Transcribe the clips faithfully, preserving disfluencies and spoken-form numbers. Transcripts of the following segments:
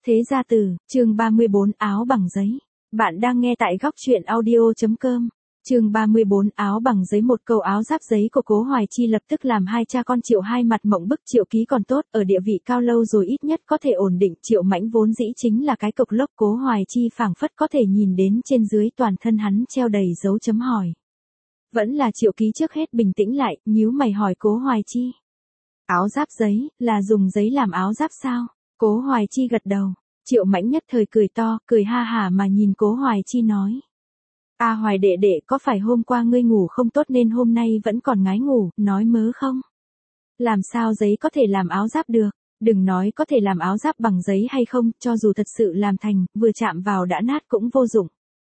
Thế gia tử, chương ba mươi bốn áo bằng giấy. Bạn đang nghe tại góc truyện audio.com. Chương ba mươi bốn áo bằng giấy. Một câu áo giáp giấy của Cố Hoài Chi lập tức làm hai cha con Triệu hai mặt mộng bức. Triệu Ký còn tốt, ở địa vị cao lâu rồi ít nhất có thể ổn định. Triệu Mãnh vốn dĩ chính là cái cục lốc. Cố Hoài Chi phảng phất có thể nhìn đến trên dưới toàn thân hắn treo đầy dấu chấm hỏi. Vẫn là Triệu Ký trước hết bình tĩnh lại, nhíu mày hỏi Cố Hoài Chi. Áo giáp giấy, là dùng giấy làm áo giáp sao? Cố Hoài Chi gật đầu. Triệu Mãnh nhất thời cười to, cười ha hả mà nhìn Cố Hoài Chi nói. A Hoài đệ đệ, có phải hôm qua ngươi ngủ không tốt nên hôm nay vẫn còn ngái ngủ, nói mớ không? Làm sao giấy có thể làm áo giáp được? Đừng nói có thể làm áo giáp bằng giấy hay không, cho dù thật sự làm thành, vừa chạm vào đã nát cũng vô dụng.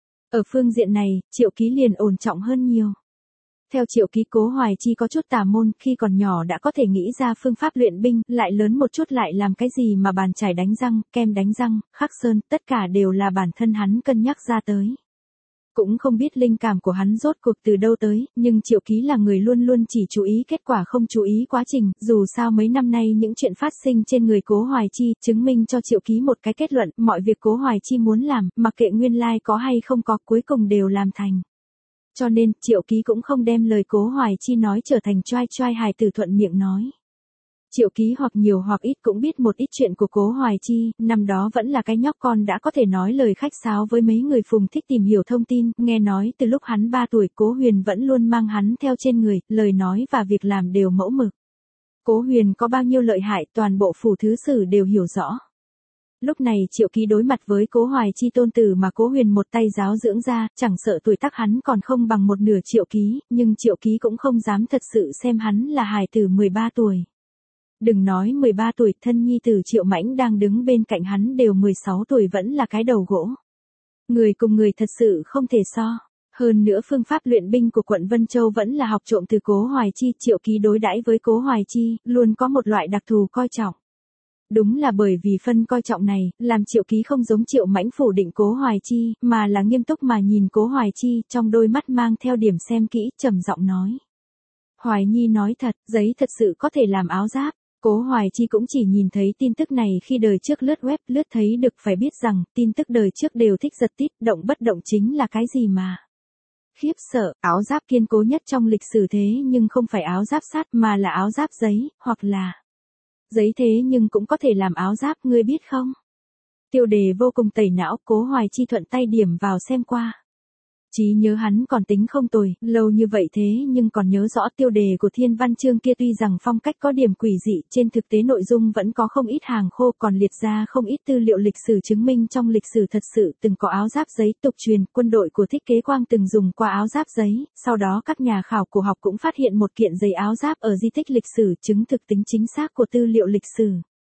Ở phương diện này, Triệu Ký liền ổn trọng hơn nhiều. Theo Triệu Ký, Cố Hoài Chi có chút tà môn, khi còn nhỏ đã có thể nghĩ ra phương pháp luyện binh, lại lớn một chút lại làm cái gì mà bàn chải đánh răng, kem đánh răng, khắc sơn, tất cả đều là bản thân hắn cân nhắc ra tới. Cũng không biết linh cảm của hắn rốt cuộc từ đâu tới, nhưng Triệu Ký là người luôn luôn chỉ chú ý kết quả không chú ý quá trình, dù sao mấy năm nay những chuyện phát sinh trên người Cố Hoài Chi, chứng minh cho Triệu Ký một cái kết luận, mọi việc Cố Hoài Chi muốn làm, mặc kệ nguyên lai có hay không có, cuối cùng đều làm thành. Cho nên, Triệu Ký cũng không đem lời Cố Hoài Chi nói trở thành choai choai hài tử thuận miệng nói. Triệu Ký hoặc nhiều hoặc ít cũng biết một ít chuyện của Cố Hoài Chi, năm đó vẫn là cái nhóc con đã có thể nói lời khách sáo với mấy người phùng thích tìm hiểu thông tin, nghe nói từ lúc hắn ba tuổi Cố Huyền vẫn luôn mang hắn theo trên người, lời nói và việc làm đều mẫu mực. Cố Huyền có bao nhiêu lợi hại toàn bộ phủ thứ sử đều hiểu rõ. Lúc này Triệu Ký đối mặt với Cố Hoài Chi tôn tử mà Cố Huyền một tay giáo dưỡng ra, chẳng sợ tuổi tác hắn còn không bằng một nửa Triệu Ký, nhưng Triệu Ký cũng không dám thật sự xem hắn là hài tử mười ba tuổi. Đừng nói mười ba tuổi, thân nhi tử Triệu Mãnh đang đứng bên cạnh hắn đều mười sáu tuổi vẫn là cái đầu gỗ. Người cùng người thật sự không thể so. Hơn nữa phương pháp luyện binh của quận Vân Châu vẫn là học trộm từ Cố Hoài Chi. Triệu Ký đối đãi với Cố Hoài Chi, luôn có một loại đặc thù coi trọng. Đúng là bởi vì phân coi trọng này, làm Triệu Ký không giống Triệu Mãnh phủ định Cố Hoài Chi, mà là nghiêm túc mà nhìn Cố Hoài Chi, trong đôi mắt mang theo điểm xem kỹ, trầm giọng nói. Hoài Nhi nói thật, giấy thật sự có thể làm áo giáp. Cố Hoài Chi cũng chỉ nhìn thấy tin tức này khi đời trước lướt web, lướt thấy được, phải biết rằng, tin tức đời trước đều thích giật tít, động bất động chính là cái gì mà. Khiếp sợ, áo giáp kiên cố nhất trong lịch sử thế nhưng không phải áo giáp sắt mà là áo giáp giấy, hoặc là giấy thế nhưng cũng có thể làm áo giáp, ngươi biết không? Tiêu đề vô cùng tẩy não, Cố Hoài Chi thuận tay điểm vào xem qua. Chí nhớ hắn còn tính không tồi, lâu như vậy thế nhưng còn nhớ rõ tiêu đề của thiên văn chương kia, tuy rằng phong cách có điểm quỷ dị, trên thực tế nội dung vẫn có không ít hàng khô, còn liệt ra không ít tư liệu lịch sử chứng minh trong lịch sử thật sự từng có áo giáp giấy. Tục truyền, quân đội của Thích Kế Quang từng dùng qua áo giáp giấy, sau đó các nhà khảo cổ học cũng phát hiện một kiện giấy áo giáp ở di tích lịch sử, chứng thực tính chính xác của tư liệu lịch sử.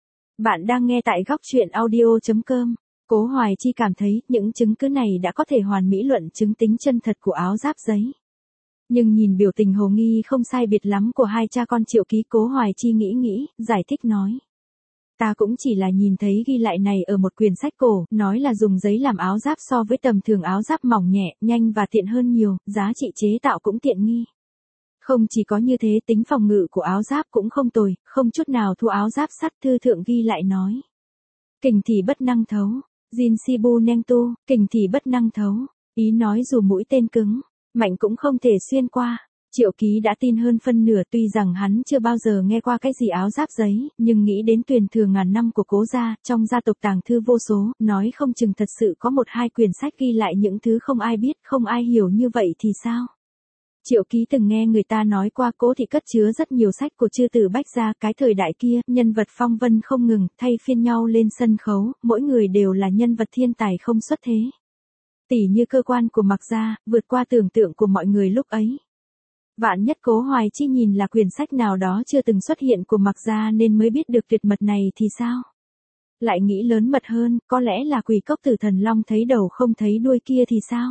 Bạn đang nghe tại góc truyện audio.com. Cố Hoài Chi cảm thấy những chứng cứ này đã có thể hoàn mỹ luận chứng tính chân thật của áo giáp giấy. Nhưng nhìn biểu tình hồ nghi không sai biệt lắm của hai cha con Triệu Ký, Cố Hoài Chi nghĩ nghĩ, giải thích nói. Ta cũng chỉ là nhìn thấy ghi lại này ở một quyển sách cổ, nói là dùng giấy làm áo giáp so với tầm thường áo giáp mỏng nhẹ, nhanh và tiện hơn nhiều, giá trị chế tạo cũng tiện nghi. Không chỉ có như thế, tính phòng ngự của áo giáp cũng không tồi, không chút nào thua áo giáp sắt. Thư thượng ghi lại nói. Kình thì bất năng thấu. Jin Sibu Neng Tu, kình thì bất năng thấu. Ý nói dù mũi tên cứng, mạnh cũng không thể xuyên qua. Triệu Ký đã tin hơn phân nửa, tuy rằng hắn chưa bao giờ nghe qua cái gì áo giáp giấy, nhưng nghĩ đến truyền thừa ngàn năm của Cố gia, trong gia tộc tàng thư vô số, nói không chừng thật sự có một hai quyển sách ghi lại những thứ không ai biết, không ai hiểu như vậy thì sao? Triệu Ký từng nghe người ta nói qua Cố thị cất chứa rất nhiều sách của chư tử Bách gia, cái thời đại kia, nhân vật phong vân không ngừng, thay phiên nhau lên sân khấu, mỗi người đều là nhân vật thiên tài không xuất thế. Tỉ như cơ quan của Mạc gia, vượt qua tưởng tượng của mọi người lúc ấy. Vạn nhất Cố Hoài Chi nhìn là quyển sách nào đó chưa từng xuất hiện của Mạc gia nên mới biết được tuyệt mật này thì sao? Lại nghĩ lớn mật hơn, có lẽ là Quỷ Cốc Tử Thần Long thấy đầu không thấy đuôi kia thì sao?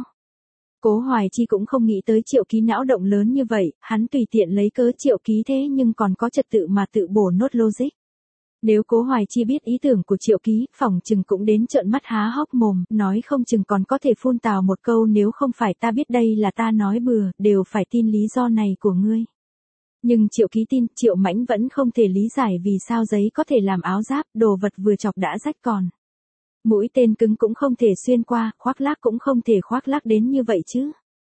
Cố Hoài Chi cũng không nghĩ tới Triệu Ký não động lớn như vậy, hắn tùy tiện lấy cớ Triệu Ký thế nhưng còn có trật tự mà tự bổ nốt logic. Nếu Cố Hoài Chi biết ý tưởng của Triệu Ký, phỏng chừng cũng đến trợn mắt há hốc mồm, nói không chừng còn có thể phun tào một câu, nếu không phải ta biết đây là ta nói bừa, đều phải tin lý do này của ngươi. Nhưng Triệu Ký tin, Triệu Mãnh vẫn không thể lý giải vì sao giấy có thể làm áo giáp, đồ vật vừa chọc đã rách còn. Mũi tên cứng cũng không thể xuyên qua, khoác lác cũng không thể khoác lác đến như vậy chứ.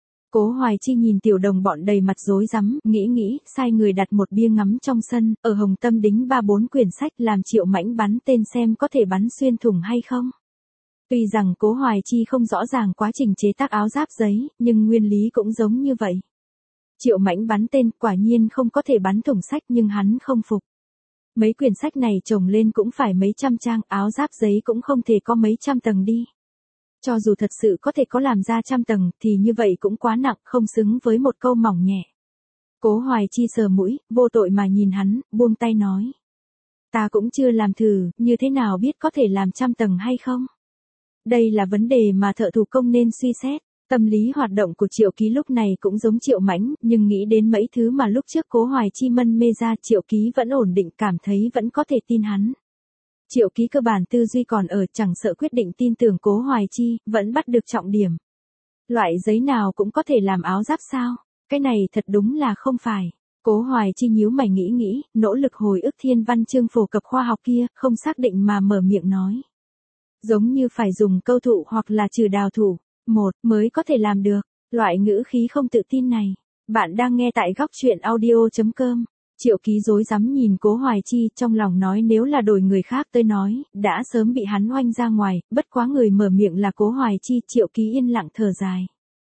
Cố Hoài Chi nhìn tiểu đồng bọn đầy mặt rối rắm, nghĩ nghĩ, sai người đặt một bia ngắm trong sân, ở Hồng Tâm đính ba bốn quyển sách làm Triệu Mãnh bắn tên xem có thể bắn xuyên thủng hay không. Tuy rằng Cố Hoài Chi không rõ ràng quá trình chế tác áo giáp giấy, nhưng nguyên lý cũng giống như vậy. Triệu Mãnh bắn tên quả nhiên không có thể bắn thủng sách nhưng hắn không phục. Mấy quyển sách này chồng lên cũng phải mấy trăm trang, áo giáp giấy cũng không thể có mấy trăm tầng đi. Cho dù thật sự có thể có làm ra trăm tầng thì như vậy cũng quá nặng, không xứng với một câu mỏng nhẹ. Cố Hoài Chi sờ mũi, vô tội mà nhìn hắn, buông tay nói. Ta cũng chưa làm thử, như thế nào biết có thể làm trăm tầng hay không? Đây là vấn đề mà thợ thủ công nên suy xét. Tâm lý hoạt động của Triệu Ký lúc này cũng giống Triệu Mãnh, nhưng nghĩ đến mấy thứ mà lúc trước Cố Hoài Chi mân mê ra, Triệu Ký vẫn ổn định, cảm thấy vẫn có thể tin hắn. Triệu Ký cơ bản tư duy còn ở, chẳng sợ quyết định tin tưởng Cố Hoài Chi, vẫn bắt được trọng điểm. Loại giấy nào cũng có thể làm áo giáp sao? Cái này thật đúng là không phải. Cố Hoài Chi nhíu mày nghĩ nghĩ, nỗ lực hồi ức thiên văn chương phổ cập khoa học kia, không xác định mà mở miệng nói. Giống như phải dùng câu thụ hoặc là trừ đào thủ, một, mới có thể làm được. Loại ngữ khí không tự tin này. Bạn đang nghe tại góc truyện audio chấm com. Triệu Ký rối rắm nhìn Cố Hoài Chi, trong lòng nói nếu là đổi người khác tới nói, đã sớm bị hắn oanh ra ngoài, bất quá người mở miệng là Cố Hoài Chi, Triệu Ký yên lặng thở dài.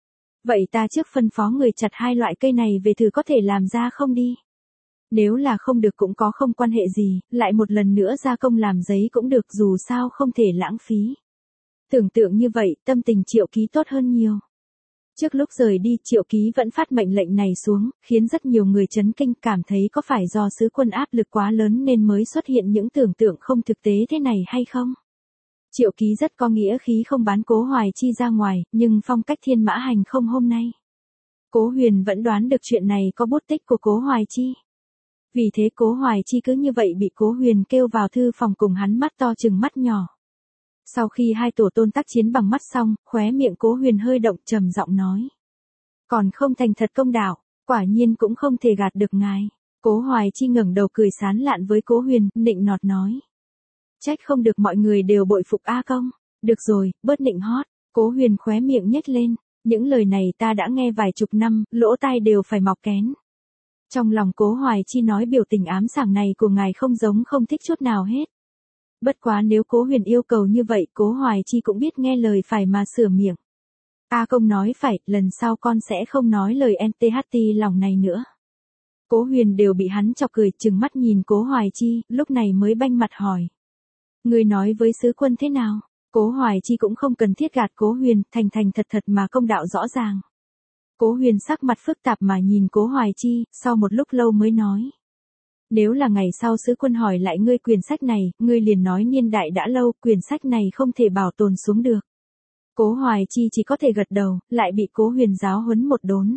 Vậy ta trước phân phó người chặt hai loại cây này về thử có thể làm ra không đi. Nếu là không được cũng có không quan hệ gì, lại một lần nữa gia công làm giấy cũng được, dù sao không thể lãng phí. Tưởng tượng như vậy, tâm tình Triệu Ký tốt hơn nhiều. Trước lúc rời đi, Triệu Ký vẫn phát mệnh lệnh này xuống, khiến rất nhiều người chấn kinh, cảm thấy có phải do sứ quân áp lực quá lớn nên mới xuất hiện những tưởng tượng không thực tế thế này hay không? Triệu Ký rất có nghĩa khí không bán Cố Hoài Chi ra ngoài, nhưng phong cách Thiên Mã Hành không hôm nay. Cố Huyền vẫn đoán được chuyện này có bút tích của Cố Hoài Chi. Vì thế Cố Hoài Chi cứ như vậy bị Cố Huyền kêu vào thư phòng cùng hắn mắt to chừng mắt nhỏ. Sau khi hai tổ tôn tác chiến bằng mắt xong, khóe miệng Cố Huyền hơi động, trầm giọng nói. Còn không thành thật công đạo, quả nhiên cũng không thể gạt được ngài. Cố Hoài Chi ngẩng đầu cười sán lạn với Cố Huyền, nịnh nọt nói. Trách không được mọi người đều bội phục A Công. Được rồi, bớt nịnh hót. Cố Huyền khóe miệng nhếch lên. Những lời này ta đã nghe vài chục năm, lỗ tai đều phải mọc kén. Trong lòng Cố Hoài Chi nói biểu tình ám sảng này của ngài không giống không thích chút nào hết. Bất quá nếu Cố Huyền yêu cầu như vậy, Cố Hoài Chi cũng biết nghe lời phải mà sửa miệng. A Công nói phải, lần sau con sẽ không nói lời en tê hát tê lòng này nữa. Cố Huyền đều bị hắn chọc cười, trừng mắt nhìn Cố Hoài Chi, lúc này mới banh mặt hỏi. Người nói với sứ quân thế nào? Cố Hoài Chi cũng không cần thiết gạt Cố Huyền, thành thành thật thật mà công đạo rõ ràng. Cố Huyền sắc mặt phức tạp mà nhìn Cố Hoài Chi, sau một lúc lâu mới nói. Nếu là ngày sau sứ quân hỏi lại ngươi quyển sách này, ngươi liền nói niên đại đã lâu, quyển sách này không thể bảo tồn xuống được. Cố Hoài Chi chỉ có thể gật đầu, lại bị Cố Huyền giáo huấn một đốn.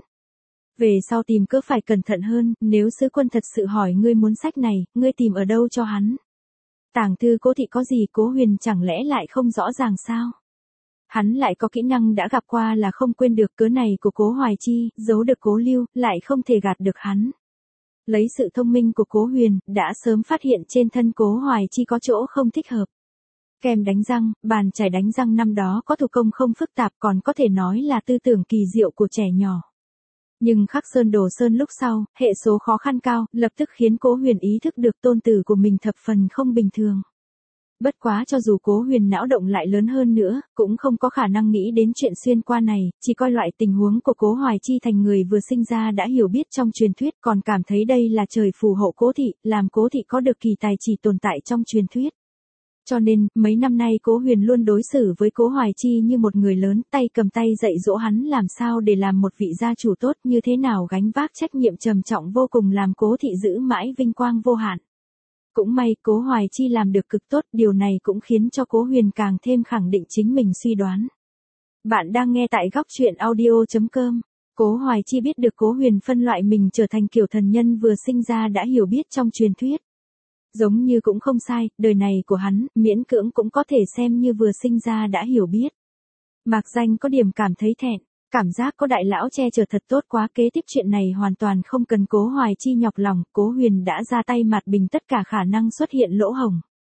Về sau tìm cớ phải cẩn thận hơn, nếu sứ quân thật sự hỏi ngươi muốn sách này, ngươi tìm ở đâu cho hắn. Tàng thư Cố thị có gì, Cố Huyền chẳng lẽ lại không rõ ràng sao? Hắn lại có kỹ năng đã gặp qua là không quên được, cớ này của Cố Hoài Chi, giấu được Cố Lưu, lại không thể gạt được hắn. Lấy sự thông minh của Cố Huyền, đã sớm phát hiện trên thân Cố Hoài Chi có chỗ không thích hợp. Kem đánh răng, bàn chải đánh răng năm đó có thủ công không phức tạp, còn có thể nói là tư tưởng kỳ diệu của trẻ nhỏ. Nhưng khắc sơn đổ sơn lúc sau, hệ số khó khăn cao, lập tức khiến Cố Huyền ý thức được tôn tử của mình thập phần không bình thường. Bất quá cho dù Cố Huyền não động lại lớn hơn nữa, cũng không có khả năng nghĩ đến chuyện xuyên qua này, chỉ coi loại tình huống của Cố Hoài Chi thành người vừa sinh ra đã hiểu biết trong truyền thuyết, còn cảm thấy đây là trời phù hộ Cố thị, làm Cố thị có được kỳ tài chỉ tồn tại trong truyền thuyết. Cho nên, mấy năm nay Cố Huyền luôn đối xử với Cố Hoài Chi như một người lớn, tay cầm tay dạy dỗ hắn làm sao để làm một vị gia chủ tốt, như thế nào gánh vác trách nhiệm trầm trọng vô cùng, làm Cố thị giữ mãi vinh quang vô hạn. Cũng may Cố Hoài Chi làm được cực tốt, điều này cũng khiến cho Cố Huyền càng thêm khẳng định chính mình suy đoán. Bạn đang nghe tại góc truyện audio chấm com. Cố Hoài Chi biết được Cố Huyền phân loại mình trở thành kiểu thần nhân vừa sinh ra đã hiểu biết trong truyền thuyết. Giống như cũng không sai, đời này của hắn, miễn cưỡng cũng có thể xem như vừa sinh ra đã hiểu biết. Mạc Danh có điểm cảm thấy thẹn, cảm giác có đại lão che chở thật tốt quá, kế tiếp chuyện này hoàn toàn không cần Cố Hoài Chi nhọc lòng, Cố Huyền đã ra tay mặt bình tất cả khả năng xuất hiện lỗ hổng.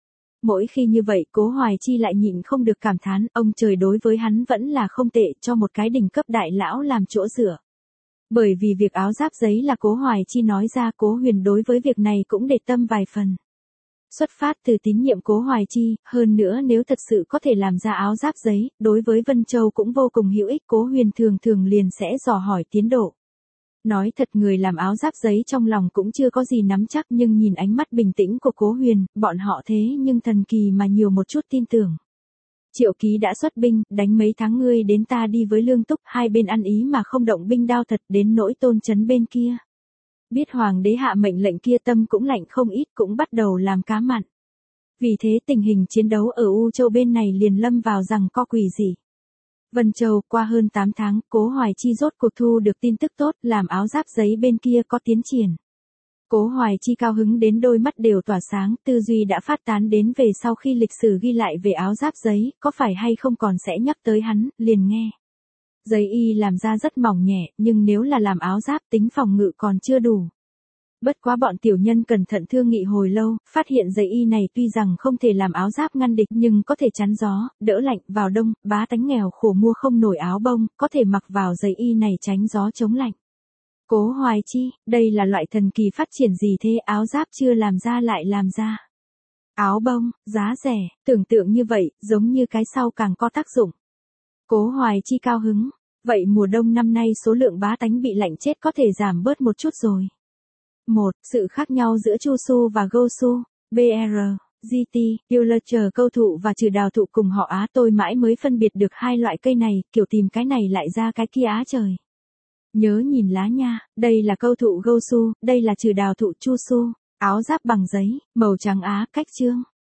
Mỗi khi như vậy Cố Hoài Chi lại nhịn không được cảm thán, ông trời đối với hắn vẫn là không tệ, cho một cái đỉnh cấp đại lão làm chỗ dựa. Bởi vì việc áo giáp giấy là Cố Hoài Chi nói ra, Cố Huyền đối với việc này cũng để tâm vài phần. Xuất phát từ tín nhiệm Cố Hoài Chi, hơn nữa nếu thật sự có thể làm ra áo giáp giấy, đối với Vân Châu cũng vô cùng hữu ích, Cố Huyền thường thường liền sẽ dò hỏi tiến độ. Nói thật người làm áo giáp giấy trong lòng cũng chưa có gì nắm chắc, nhưng nhìn ánh mắt bình tĩnh của Cố Huyền, bọn họ thế nhưng thần kỳ mà nhiều một chút tin tưởng. Triệu Ký đã xuất binh, đánh mấy tháng ngươi đến ta đi với Lương Túc, hai bên ăn ý mà không động binh đao thật, đến nỗi Tôn Chấn bên kia. Biết hoàng đế hạ mệnh lệnh kia tâm cũng lạnh không ít, cũng bắt đầu làm cá mặn. Vì thế tình hình chiến đấu ở U Châu bên này liền lâm vào rằng co quỷ dị. Vân Châu, qua hơn tám tháng, Cố Hoài Chi rốt cuộc thu được tin tức tốt, làm áo giáp giấy bên kia có tiến triển. Cố Hoài Chi cao hứng đến đôi mắt đều tỏa sáng, tư duy đã phát tán đến về sau khi lịch sử ghi lại về áo giáp giấy, có phải hay không còn sẽ nhắc tới hắn, liền nghe. Giấy y làm ra rất mỏng nhẹ, nhưng nếu là làm áo giáp tính phòng ngự còn chưa đủ. Bất quá bọn tiểu nhân cẩn thận thương nghị hồi lâu, phát hiện giấy y này tuy rằng không thể làm áo giáp ngăn địch nhưng có thể chắn gió, đỡ lạnh, vào đông, bá tánh nghèo khổ mua không nổi áo bông, có thể mặc vào giấy y này tránh gió chống lạnh. Cố Hoài Chi, đây là loại thần kỳ phát triển gì thế, áo giáp chưa làm ra lại làm ra. Áo bông, giá rẻ, tưởng tượng như vậy, giống như cái sau càng có tác dụng. Cố Hoài Chi cao hứng, vậy mùa đông năm nay số lượng bá tánh bị lạnh chết có thể giảm bớt một chút rồi. một. Sự khác nhau giữa Chusu và Gosu, bê rờ, giê tê, Euler chờ câu thụ và trừ đào thụ cùng họ Á, tôi mãi mới phân biệt được hai loại cây này, kiểu tìm cái này lại ra cái kia á trời. Nhớ nhìn lá nha, đây là câu thụ Gosu, đây là trừ đào thụ Chusu, áo giáp bằng giấy, màu trắng Á, cách chương.